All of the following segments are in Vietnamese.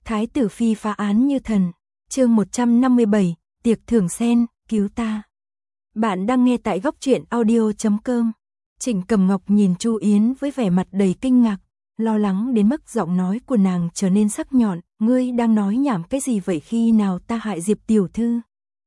Thái tử phi phá án như thần. Chương 157, tiệc thưởng sen, cứu ta. Bạn đang nghe tại góc truyện audio.com. Trịnh Cầm Ngọc nhìn Chu Yến với vẻ mặt đầy kinh ngạc, lo lắng đến mức giọng nói của nàng trở nên sắc nhọn. Ngươi đang nói nhảm cái gì vậy, khi nào ta hại Diệp tiểu thư?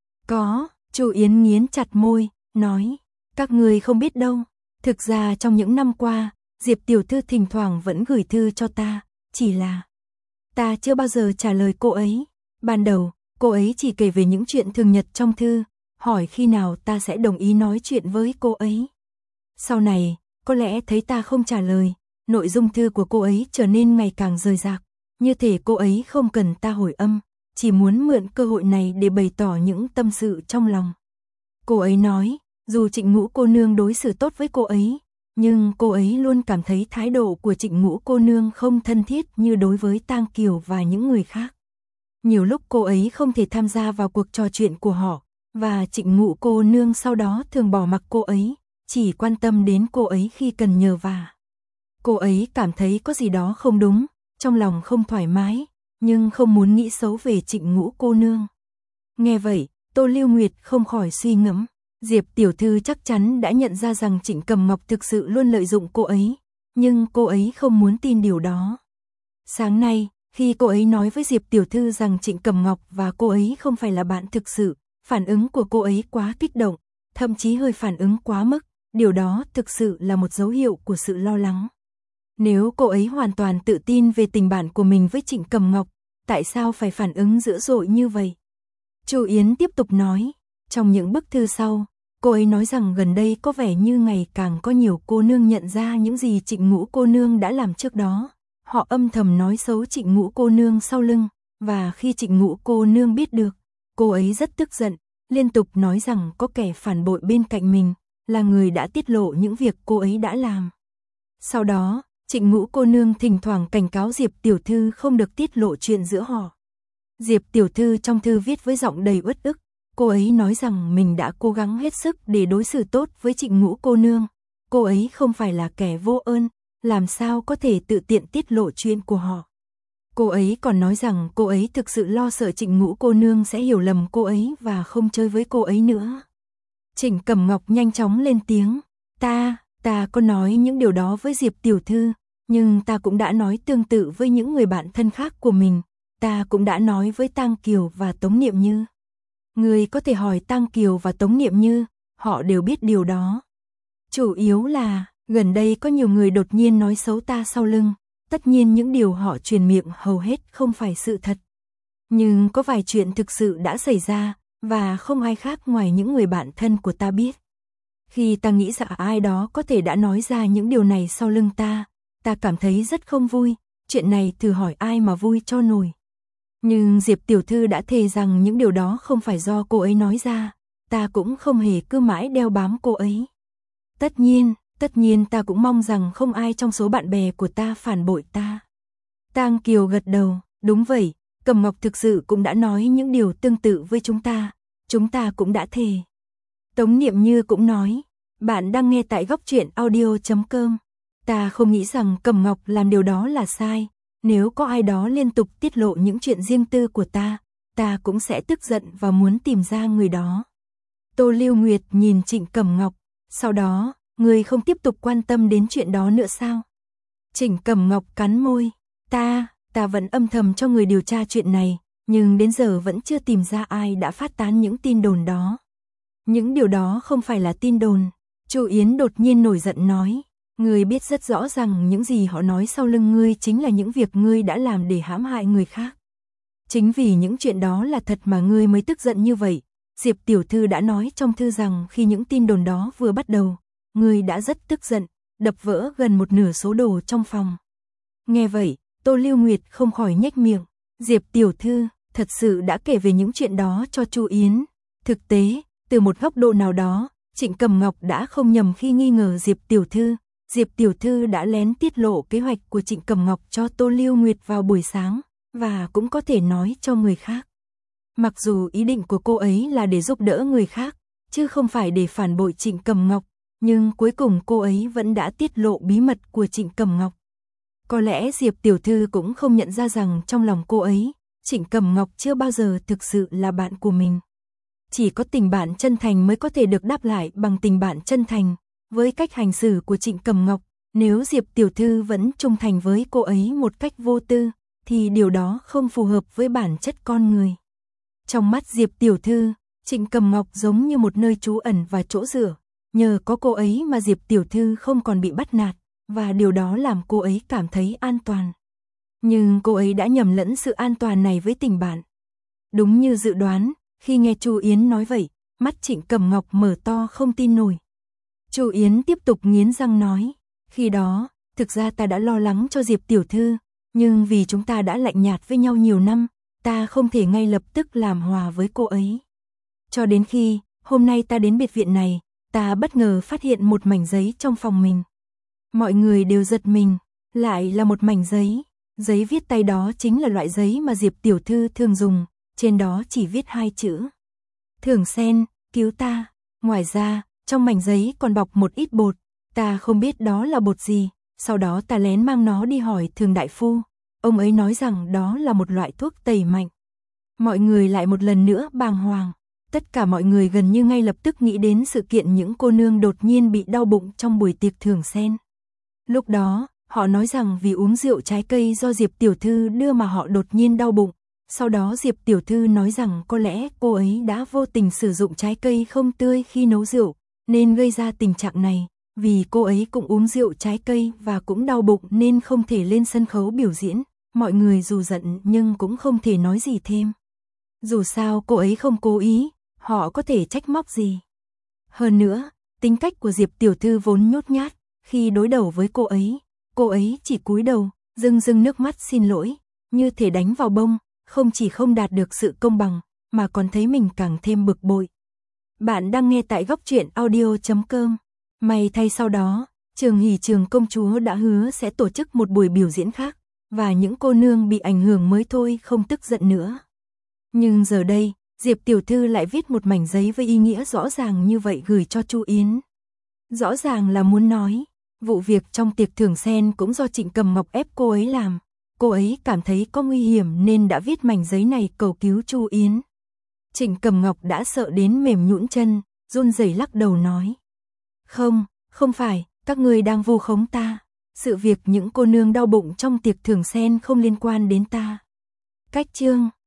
Có, Chu Yến nghiến chặt môi, nói, các ngươi không biết đâu. Thực ra trong những năm qua, Diệp tiểu thư thỉnh thoảng vẫn gửi thư cho ta, chỉ là ta chưa bao giờ trả lời cô ấy. Ban đầu, cô ấy chỉ kể về những chuyện thường nhật trong thư, hỏi khi nào ta sẽ đồng ý nói chuyện với cô ấy. Sau này, có lẽ thấy ta không trả lời, nội dung thư của cô ấy trở nên ngày càng rời rạc, như thể cô ấy không cần ta hồi âm, chỉ muốn mượn cơ hội này để bày tỏ những tâm sự trong lòng. Cô ấy nói, dù Trịnh Ngũ cô nương đối xử tốt với cô ấy, nhưng cô ấy luôn cảm thấy thái độ của Trịnh Ngũ cô nương không thân thiết như đối với Tang Kiều và những người khác. Nhiều lúc cô ấy không thể tham gia vào cuộc trò chuyện của họ, và Trịnh Ngũ cô nương sau đó thường bỏ mặc cô ấy, chỉ quan tâm đến cô ấy khi cần nhờ vả. Cô ấy cảm thấy có gì đó không đúng, trong lòng không thoải mái, nhưng không muốn nghĩ xấu về Trịnh Ngũ cô nương. Nghe vậy, Tô Lưu Nguyệt không khỏi suy ngẫm, Diệp tiểu thư chắc chắn đã nhận ra rằng Trịnh Cầm Ngọc thực sự luôn lợi dụng cô ấy, nhưng cô ấy không muốn tin điều đó. Sáng nay, khi cô ấy nói với Diệp tiểu thư rằng Trịnh Cầm Ngọc và cô ấy không phải là bạn thực sự, phản ứng của cô ấy quá kích động, thậm chí hơi phản ứng quá mức, điều đó thực sự là một dấu hiệu của sự lo lắng. Nếu cô ấy hoàn toàn tự tin về tình bạn của mình với Trịnh Cầm Ngọc, tại sao phải phản ứng dữ dội như vậy? Chu Yến tiếp tục nói, trong những bức thư sau, cô ấy nói rằng gần đây có vẻ như ngày càng có nhiều cô nương nhận ra những gì Trịnh Ngũ cô nương đã làm trước đó. Họ âm thầm nói xấu Trịnh Ngũ cô nương sau lưng, và khi Trịnh Ngũ cô nương biết được, cô ấy rất tức giận, liên tục nói rằng có kẻ phản bội bên cạnh mình, là người đã tiết lộ những việc cô ấy đã làm. Sau đó, Trịnh Ngũ cô nương thỉnh thoảng cảnh cáo Diệp tiểu thư không được tiết lộ chuyện giữa họ. Diệp tiểu thư trong thư viết với giọng đầy uất ức, cô ấy nói rằng mình đã cố gắng hết sức để đối xử tốt với Trịnh Ngũ cô nương, cô ấy không phải là kẻ vô ơn, làm sao có thể tự tiện tiết lộ chuyện của họ. Cô ấy còn nói rằng cô ấy thực sự lo sợ Trịnh Ngũ cô nương sẽ hiểu lầm cô ấy và không chơi với cô ấy nữa. Trịnh Cầm Ngọc nhanh chóng lên tiếng, ta có nói những điều đó với Diệp tiểu thư, nhưng ta cũng đã nói tương tự với những người bạn thân khác của mình, ta cũng đã nói với Tang Kiều và Tống Niệm Như. Người có thể hỏi Tang Kiều và Tống Niệm Như, họ đều biết điều đó. Chủ yếu là, gần đây có nhiều người đột nhiên nói xấu ta sau lưng, tất nhiên những điều họ truyền miệng hầu hết không phải sự thật. Nhưng có vài chuyện thực sự đã xảy ra, và không ai khác ngoài những người bạn thân của ta biết. Khi ta nghĩ rằng ai đó có thể đã nói ra những điều này sau lưng ta cảm thấy rất không vui, chuyện này thử hỏi ai mà vui cho nổi. Nhưng Diệp tiểu thư đã thề rằng những điều đó không phải do cô ấy nói ra, ta cũng không hề cứ mãi đeo bám cô ấy. Tất nhiên ta cũng mong rằng không ai trong số bạn bè của ta phản bội ta. Tang Kiều gật đầu, đúng vậy, Cầm Ngọc thực sự cũng đã nói những điều tương tự với chúng ta cũng đã thề. Tống Niệm Như cũng nói, bạn đang nghe tại góc truyện audio.com. Ta không nghĩ rằng Cầm Ngọc làm điều đó là sai, nếu có ai đó liên tục tiết lộ những chuyện riêng tư của ta cũng sẽ tức giận và muốn tìm ra người đó. Tô Lưu Nguyệt nhìn Trịnh Cầm Ngọc, sau đó, người không tiếp tục quan tâm đến chuyện đó nữa sao? Trịnh Cầm Ngọc cắn môi, ta vẫn âm thầm cho người điều tra chuyện này, nhưng đến giờ vẫn chưa tìm ra ai đã phát tán những tin đồn đó. Những điều đó không phải là tin đồn. Chu Yến đột nhiên nổi giận nói, ngươi biết rất rõ rằng những gì họ nói sau lưng ngươi chính là những việc ngươi đã làm để hãm hại người khác. Chính vì những chuyện đó là thật mà ngươi mới tức giận như vậy. Diệp tiểu thư đã nói trong thư rằng khi những tin đồn đó vừa bắt đầu, ngươi đã rất tức giận, đập vỡ gần một nửa số đồ trong phòng. Nghe vậy, Tô Lưu Nguyệt không khỏi nhếch miệng, Diệp tiểu thư thật sự đã kể về những chuyện đó cho Chu Yến. Thực tế, từ một góc độ nào đó, Trịnh Cầm Ngọc đã không nhầm khi nghi ngờ Diệp tiểu thư. Diệp tiểu thư đã lén tiết lộ kế hoạch của Trịnh Cầm Ngọc cho Tô Lưu Nguyệt vào buổi sáng, và cũng có thể nói cho người khác. Mặc dù ý định của cô ấy là để giúp đỡ người khác, chứ không phải để phản bội Trịnh Cầm Ngọc, nhưng cuối cùng cô ấy vẫn đã tiết lộ bí mật của Trịnh Cầm Ngọc. Có lẽ Diệp tiểu thư cũng không nhận ra rằng trong lòng cô ấy, Trịnh Cầm Ngọc chưa bao giờ thực sự là bạn của mình. Chỉ có tình bạn chân thành mới có thể được đáp lại bằng tình bạn chân thành. Với cách hành xử của Trịnh Cầm Ngọc, nếu Diệp tiểu thư vẫn trung thành với cô ấy một cách vô tư, thì điều đó không phù hợp với bản chất con người. Trong mắt Diệp tiểu thư, Trịnh Cầm Ngọc giống như một nơi trú ẩn và chỗ dựa. Nhờ có cô ấy mà Diệp tiểu thư không còn bị bắt nạt, và điều đó làm cô ấy cảm thấy an toàn. Nhưng cô ấy đã nhầm lẫn sự an toàn này với tình bạn. Đúng như dự đoán, khi nghe Chu Yến nói vậy, mắt Trịnh Cầm Ngọc mở to không tin nổi. Chu Yến tiếp tục nghiến răng nói, khi đó, thực ra ta đã lo lắng cho Diệp tiểu thư, nhưng vì chúng ta đã lạnh nhạt với nhau nhiều năm, ta không thể ngay lập tức làm hòa với cô ấy. Cho đến khi, hôm nay ta đến biệt viện này, ta bất ngờ phát hiện một mảnh giấy trong phòng mình. Mọi người đều giật mình, lại là một mảnh giấy. Giấy viết tay đó chính là loại giấy mà Diệp tiểu thư thường dùng, trên đó chỉ viết 2 chữ. Thường Sen, cứu ta. Ngoài ra, trong mảnh giấy còn bọc một ít bột, ta không biết đó là bột gì, sau đó ta lén mang nó đi hỏi Thường đại phu. Ông ấy nói rằng đó là một loại thuốc tẩy mạnh. Mọi người lại một lần nữa bàng hoàng. Tất cả mọi người gần như ngay lập tức nghĩ đến sự kiện những cô nương đột nhiên bị đau bụng trong buổi tiệc Thường Sen. Lúc đó, họ nói rằng vì uống rượu trái cây do Diệp tiểu thư đưa mà họ đột nhiên đau bụng. Sau đó Diệp tiểu thư nói rằng có lẽ cô ấy đã vô tình sử dụng trái cây không tươi khi nấu rượu, nên gây ra tình trạng này. Vì cô ấy cũng uống rượu trái cây và cũng đau bụng nên không thể lên sân khấu biểu diễn. Mọi người dù giận nhưng cũng không thể nói gì thêm. Dù sao cô ấy không cố ý, họ có thể trách móc gì. Hơn nữa, tính cách của Diệp tiểu thư vốn nhút nhát, khi đối đầu với cô ấy chỉ cúi đầu, rưng rưng nước mắt xin lỗi, như thể đánh vào bông, không chỉ không đạt được sự công bằng, mà còn thấy mình càng thêm bực bội. Bạn đang nghe tại góc truyện audio.com. May thay sau đó, Trường Hỷ Trường công chúa đã hứa sẽ tổ chức một buổi biểu diễn khác, và những cô nương bị ảnh hưởng mới thôi không tức giận nữa. Nhưng giờ đây, Diệp tiểu thư lại viết một mảnh giấy với ý nghĩa rõ ràng như vậy gửi cho Chu Yến. Rõ ràng là muốn nói, vụ việc trong tiệc Thường Sen cũng do Trịnh Cầm Ngọc ép cô ấy làm. Cô ấy cảm thấy có nguy hiểm nên đã viết mảnh giấy này cầu cứu Chu Yến. Trịnh Cầm Ngọc đã sợ đến mềm nhũn chân, run rẩy lắc đầu nói. Không phải, các ngươi đang vu khống ta. Sự việc những cô nương đau bụng trong tiệc Thường Sen không liên quan đến ta. Cách chương